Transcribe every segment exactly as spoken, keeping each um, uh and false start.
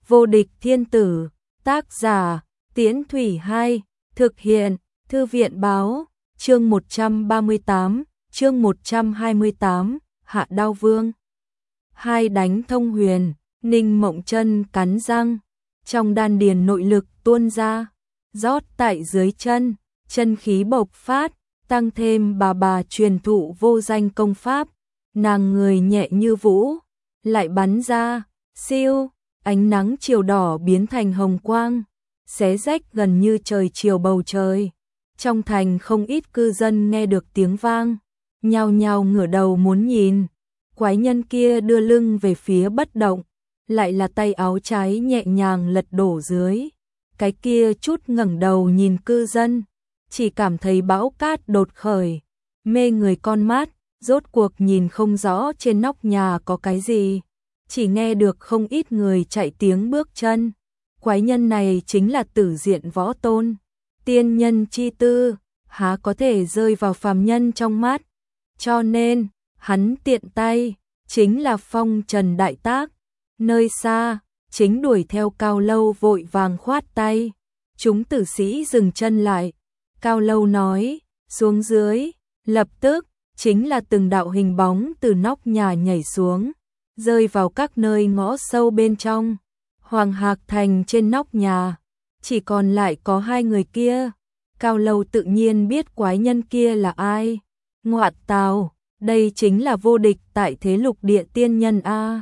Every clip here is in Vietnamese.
Vô địch thiên tử, tác giả, Tiễn Thủy Hai, thực hiện, Thư viện báo, chương một trăm ba mươi tám, chương một trăm hai mươi tám, Hạ Đao Vương. Hai đánh thông huyền, Ninh Mộng Chân cắn răng, trong đan điền nội lực tuôn ra, rót tại dưới chân, chân khí bộc phát, tăng thêm bà bà truyền thụ vô danh công pháp, nàng người nhẹ như vũ, lại bắn ra, siêu, ánh nắng chiều đỏ biến thành hồng quang, xé rách gần như trời chiều bầu trời. Trong thành không ít cư dân nghe được tiếng vang, nhao nhao ngửa đầu muốn nhìn. Quái nhân kia đưa lưng về phía bất động, lại là tay áo trái nhẹ nhàng lật đổ dưới. Cái kia chút ngẩng đầu nhìn cư dân, chỉ cảm thấy bão cát đột khởi, mê người con mắt, rốt cuộc nhìn không rõ trên nóc nhà có cái gì, chỉ nghe được không ít người chạy tiếng bước chân. Quái nhân này chính là Tử Diện Võ Tôn, tiên nhân chi tư, há có thể rơi vào phàm nhân trong mắt, cho nên hắn tiện tay, chính là phong trần đại tác. Nơi xa, chính đuổi theo Cao Lâu vội vàng khoát tay. Chúng tử sĩ dừng chân lại. Cao Lâu nói, xuống dưới, lập tức, chính là từng đạo hình bóng từ nóc nhà nhảy xuống, rơi vào các nơi ngõ sâu bên trong. Hoàng Hạc Thành trên nóc nhà, chỉ còn lại có hai người kia. Cao Lâu tự nhiên biết quái nhân kia là ai. Ngoạn tào, đây chính là vô địch tại thế lục địa tiên nhân a.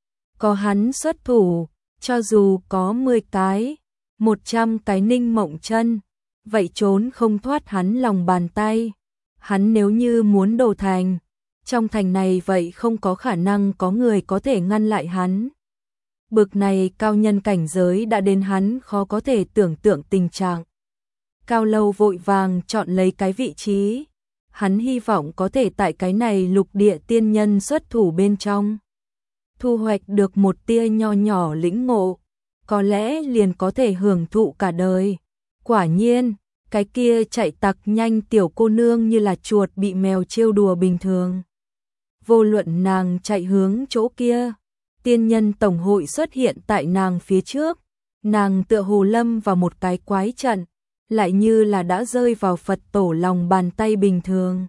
Có hắn xuất thủ, cho dù có mười cái, một trăm cái Ninh Mộng Chân, vậy trốn không thoát hắn lòng bàn tay. Hắn nếu như muốn đổ thành, trong thành này vậy không có khả năng có người có thể ngăn lại hắn. Bực này cao nhân cảnh giới đã đến hắn khó có thể tưởng tượng tình trạng. Cao Lâu vội vàng chọn lấy cái vị trí. Hắn hy vọng có thể tại cái này lục địa tiên nhân xuất thủ bên trong, thu hoạch được một tia nho nhỏ lĩnh ngộ, có lẽ liền có thể hưởng thụ cả đời. Quả nhiên, cái kia chạy tặc nhanh tiểu cô nương như là chuột bị mèo trêu đùa bình thường. Vô luận nàng chạy hướng chỗ kia, tiên nhân tổng hội xuất hiện tại nàng phía trước. Nàng tựa hồ lâm vào một cái quái trận, lại như là đã rơi vào Phật tổ lòng bàn tay bình thường.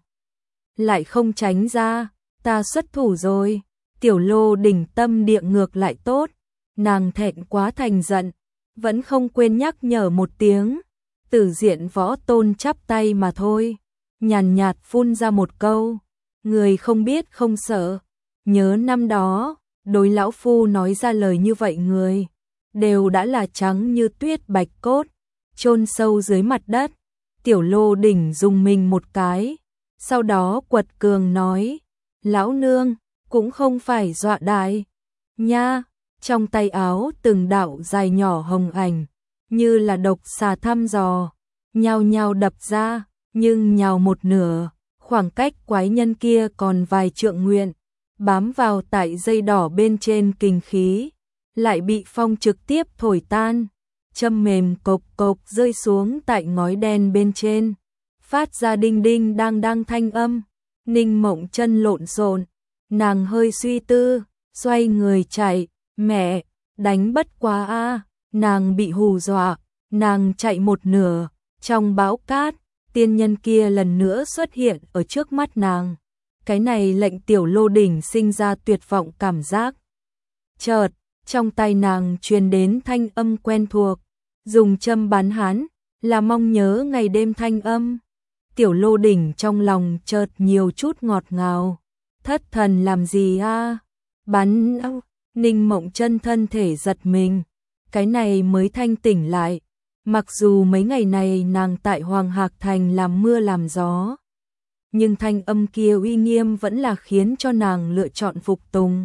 Lại không tránh ra, ta xuất thủ rồi. Tiểu Lô đỉnh tâm địa ngược lại tốt, nàng thẹn quá thành giận, vẫn không quên nhắc nhở một tiếng. Tử Diện Võ Tôn chắp tay mà thôi, nhàn nhạt phun ra một câu, người không biết không sợ. Nhớ năm đó, đối lão phu nói ra lời như vậy người, đều đã là trắng như tuyết bạch cốt, chôn sâu dưới mặt đất. Tiểu Lô đỉnh dùng mình một cái, sau đó quật cường nói, lão nương, cũng không phải dọa đại nha. Trong tay áo từng đạo dài nhỏ hồng ảnh, như là độc xà thăm dò, nhao nhao đập ra, nhưng nhào một nửa, khoảng cách quái nhân kia còn vài trượng nguyện, bám vào tại dây đỏ bên trên kình khí, lại bị phong trực tiếp thổi tan, châm mềm cộc cộc rơi xuống tại ngói đen bên trên, phát ra đinh đinh đang đang thanh âm. Ninh Mộng Chân lộn xộn, nàng hơi suy tư, xoay người chạy, mẹ, đánh bất quá a. Nàng bị hù dọa, nàng chạy một nửa, trong bão cát, tiên nhân kia lần nữa xuất hiện ở trước mắt nàng. Cái này lệnh Tiểu Lô đỉnh sinh ra tuyệt vọng cảm giác. Chợt, trong tay nàng truyền đến thanh âm quen thuộc, dùng châm bắn hắn, là mong nhớ ngày đêm thanh âm. Tiểu Lô đỉnh trong lòng chợt nhiều chút ngọt ngào. Thất thần làm gì a? Bắn âu. Ninh Mộng Chân thân thể giật mình, cái này mới thanh tỉnh lại. Mặc dù mấy ngày này nàng tại Hoàng Hạc Thành làm mưa làm gió, nhưng thanh âm kia uy nghiêm vẫn là khiến cho nàng lựa chọn phục tùng.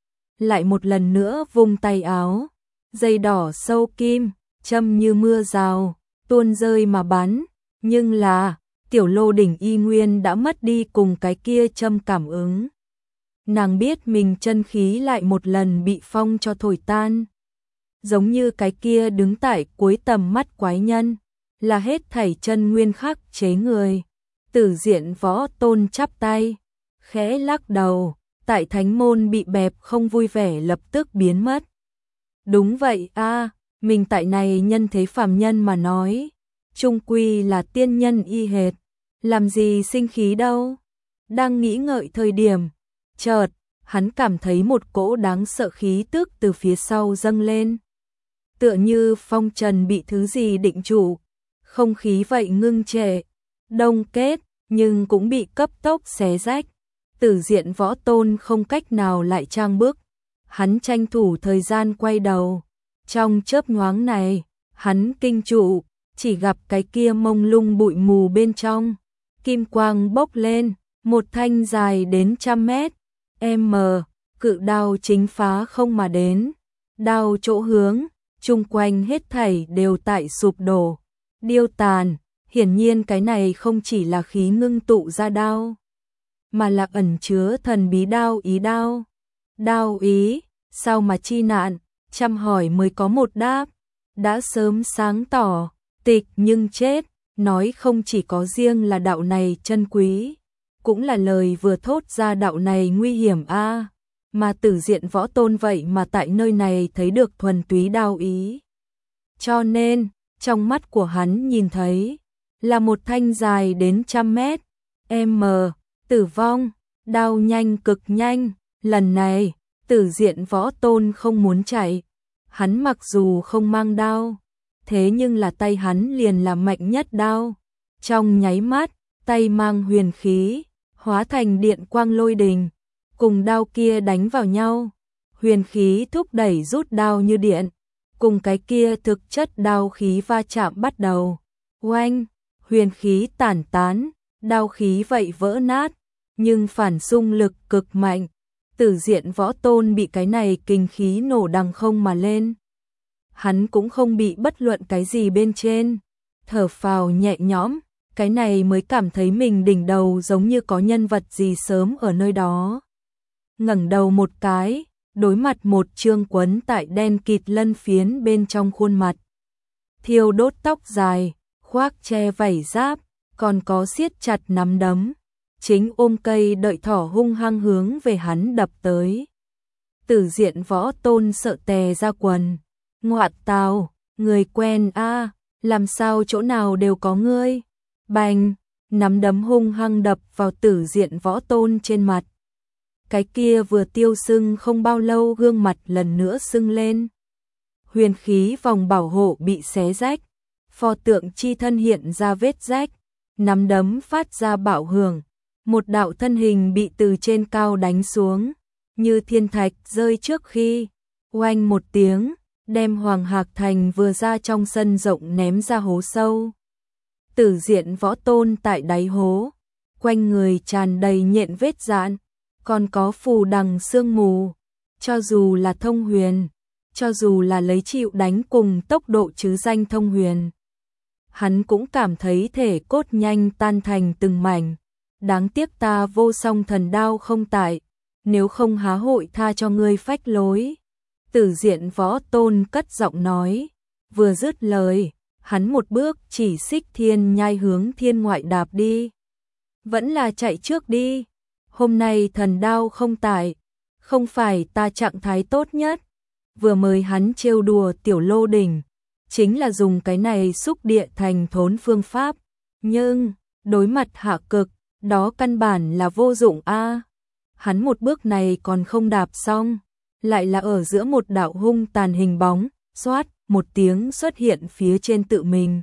Lại một lần nữa vung tay áo, dây đỏ sâu kim, châm như mưa rào, tuôn rơi mà bắn, nhưng là Tiểu Lô đỉnh y nguyên đã mất đi cùng cái kia châm cảm ứng. Nàng biết mình chân khí lại một lần bị phong cho thổi tan. Giống như cái kia đứng tại cuối tầm mắt quái nhân, là hết thảy chân nguyên khắc chế người. Tử Diện Võ Tôn chắp tay, khẽ lắc đầu, tại thánh môn bị bẹp không vui vẻ lập tức biến mất. Đúng vậy a, mình tại này nhân thế phàm nhân mà nói, chung quy là tiên nhân y hệt, làm gì sinh khí đâu. Đang nghĩ ngợi thời điểm, chợt, hắn cảm thấy một cỗ đáng sợ khí tức từ phía sau dâng lên. Tựa như phong trần bị thứ gì định trụ, không khí vậy ngưng trệ, đông kết, nhưng cũng bị cấp tốc xé rách. Tử Diện Võ Tôn không cách nào lại trang bước, hắn tranh thủ thời gian quay đầu. Trong chớp nhoáng này, hắn kinh trụ, chỉ gặp cái kia mông lung bụi mù bên trong, kim quang bốc lên, một thanh dài đến trăm mét, m, cự đao chính phá không mà đến, đao chỗ hướng, chung quanh hết thảy đều tại sụp đổ, điêu tàn, hiển nhiên cái này không chỉ là khí ngưng tụ ra đao, mà là ẩn chứa thần bí đao ý đao. Đao ý, sao mà chi nạn, trăm hỏi mới có một đáp, đã sớm sáng tỏ, tịch nhưng chết, nói không chỉ có riêng là đạo này chân quý, cũng là lời vừa thốt ra đạo này nguy hiểm a, mà Tử Diện Võ Tôn vậy mà tại nơi này thấy được thuần túy đao ý. Cho nên, trong mắt của hắn nhìn thấy, là một thanh dài đến trăm mét, m, tử vong, đao nhanh cực nhanh, lần này, Tử Diện Võ Tôn không muốn chạy, hắn mặc dù không mang đao, thế nhưng là tay hắn liền là mạnh nhất đao, trong nháy mắt, tay mang huyền khí, hóa thành điện quang lôi đình, cùng đao kia đánh vào nhau, huyền khí thúc đẩy rút đao như điện, cùng cái kia thực chất đao khí va chạm bắt đầu, oanh, huyền khí tản tán, đao khí vậy vỡ nát, nhưng phản xung lực cực mạnh, Tử Diện Võ Tôn bị cái này kinh khí nổ đằng không mà lên. Hắn cũng không bị bất luận cái gì bên trên, thở phào nhẹ nhõm, cái này mới cảm thấy mình đỉnh đầu giống như có nhân vật gì sớm ở nơi đó. Ngẩng đầu một cái, đối mặt một trương quấn tại đen kịt lân phiến bên trong khuôn mặt. Thiêu đốt tóc dài, khoác che vảy giáp, còn có siết chặt nắm đấm, chính ôm cây đợi thỏ hung hăng hướng về hắn đập tới. Tử Diện Võ Tôn sợ tè ra quần, ngoạn tào, người quen a, làm sao chỗ nào đều có ngươi. Bành, nắm đấm hung hăng đập vào Tử Diện Võ Tôn trên mặt. Cái kia vừa tiêu sưng không bao lâu gương mặt lần nữa sưng lên. Huyền khí vòng bảo hộ bị xé rách, pho tượng chi thân hiện ra vết rách, nắm đấm phát ra bạo hưởng, một đạo thân hình bị từ trên cao đánh xuống, như thiên thạch rơi trước khi, oanh một tiếng, đem Hoàng Hạc Thành vừa ra trong sân rộng ném ra hố sâu. Tử Diện Võ Tôn tại đáy hố, quanh người tràn đầy nhện vết dạn, còn có phù đằng sương mù, cho dù là thông huyền, cho dù là lấy chịu đánh cùng tốc độ chứ danh thông huyền, hắn cũng cảm thấy thể cốt nhanh tan thành từng mảnh. Đáng tiếc ta vô song thần đao không tại, nếu không há hội tha cho ngươi phách lối. Tử Diện Võ Tôn cất giọng nói, vừa dứt lời, hắn một bước chỉ xích thiên nhai hướng thiên ngoại đạp đi. Vẫn là chạy trước đi, hôm nay thần đao không tại, không phải ta trạng thái tốt nhất. Vừa mới hắn trêu đùa tiểu lô đỉnh, chính là dùng cái này xúc địa thành thốn phương pháp, nhưng đối mặt hạ cực, đó căn bản là vô dụng a. Hắn một bước này còn không đạp xong, lại là ở giữa một đạo hung tàn hình bóng, xoát, một tiếng xuất hiện phía trên tự mình.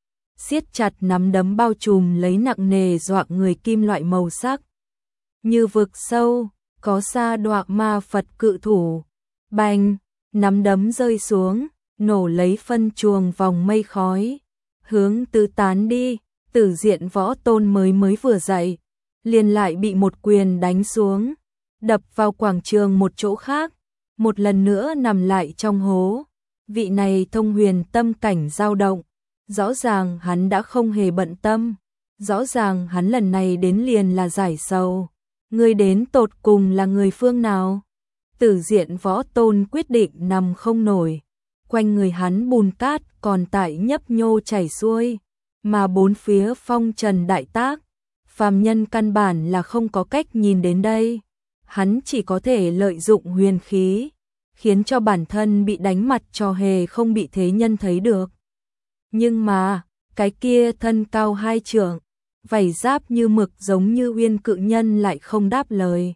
Siết chặt nắm đấm bao trùm lấy nặng nề dọa người kim loại màu sắc. Như vực sâu, có sa đọa ma Phật cự thủ. Bành, nắm đấm rơi xuống, nổ lấy phân chuồng vòng mây khói. Hướng tứ tán đi, Tử Diện Võ Tôn mới mới vừa dậy, liền lại bị một quyền đánh xuống, đập vào quảng trường một chỗ khác, một lần nữa nằm lại trong hố. Vị này thông huyền tâm cảnh dao động, rõ ràng hắn đã không hề bận tâm, rõ ràng hắn lần này đến liền là giải sầu. Người đến tột cùng là người phương nào? Tử Diện Võ Tôn quyết định nằm không nổi, quanh người hắn bùn cát còn tại nhấp nhô chảy xuôi, mà bốn phía phong trần đại tác, phàm nhân căn bản là không có cách nhìn đến đây. Hắn chỉ có thể lợi dụng huyền khí, khiến cho bản thân bị đánh mặt cho hề không bị thế nhân thấy được. Nhưng mà, cái kia thân cao hai trượng, vảy giáp như mực giống như uyên cự nhân lại không đáp lời.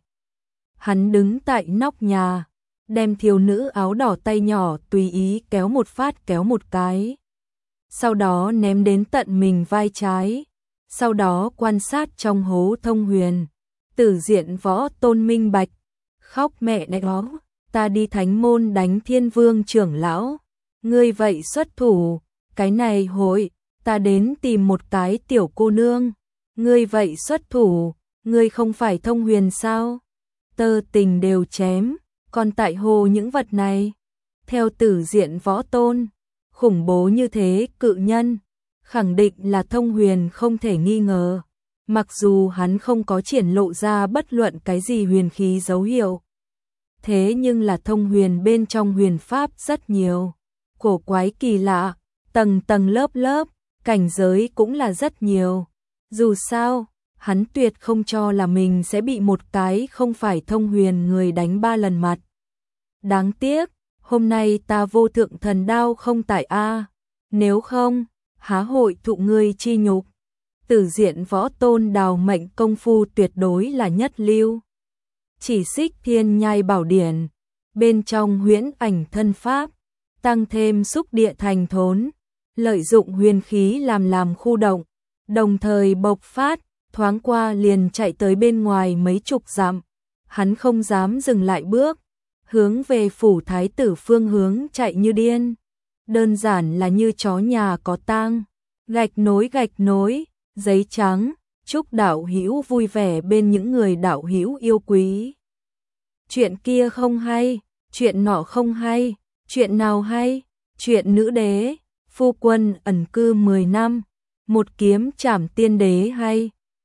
Hắn đứng tại nóc nhà, đem thiếu nữ áo đỏ tay nhỏ tùy ý kéo một phát kéo một cái. Sau đó ném đến tận mình vai trái, sau đó quan sát trong hố Thông Huyền. Tử Diện Võ Tôn minh bạch, khóc mẹ này đó, ta đi thánh môn đánh Thiên Vương trưởng lão, ngươi vậy xuất thủ, cái này hội, ta đến tìm một cái tiểu cô nương, ngươi vậy xuất thủ, ngươi không phải Thông Huyền sao? Tơ tình đều chém, còn tại hồ những vật này. Theo Tử Diện Võ Tôn, khủng bố như thế cự nhân, khẳng định là Thông Huyền không thể nghi ngờ. Mặc dù hắn không có triển lộ ra bất luận cái gì huyền khí dấu hiệu. Thế nhưng là Thông Huyền bên trong huyền pháp rất nhiều. Cổ quái kỳ lạ, tầng tầng lớp lớp, cảnh giới cũng là rất nhiều. Dù sao, hắn tuyệt không cho là mình sẽ bị một cái không phải Thông Huyền người đánh ba lần mặt. Đáng tiếc, hôm nay ta vô thượng thần đao không tại a, nếu không, há hội thụ ngươi chi nhục. Tử Diện Võ Tôn đào mệnh công phu tuyệt đối là nhất lưu. Chỉ Xích Thiên Nhai Bảo Điển, bên trong huyễn ảnh thân pháp, tăng thêm xúc địa thành thốn, lợi dụng huyền khí làm làm khu động, đồng thời bộc phát, thoáng qua liền chạy tới bên ngoài mấy chục dặm. Hắn không dám dừng lại bước, hướng về phủ thái tử phương hướng chạy như điên. Đơn giản là như chó nhà có tang, gạch nối gạch nối, giấy trắng, chúc đạo hữu vui vẻ bên những người đạo hữu yêu quý. Chuyện kia không hay, chuyện nọ không hay, chuyện nào hay, chuyện nữ đế, phu quân ẩn cư mười năm, một kiếm trảm tiên đế hay.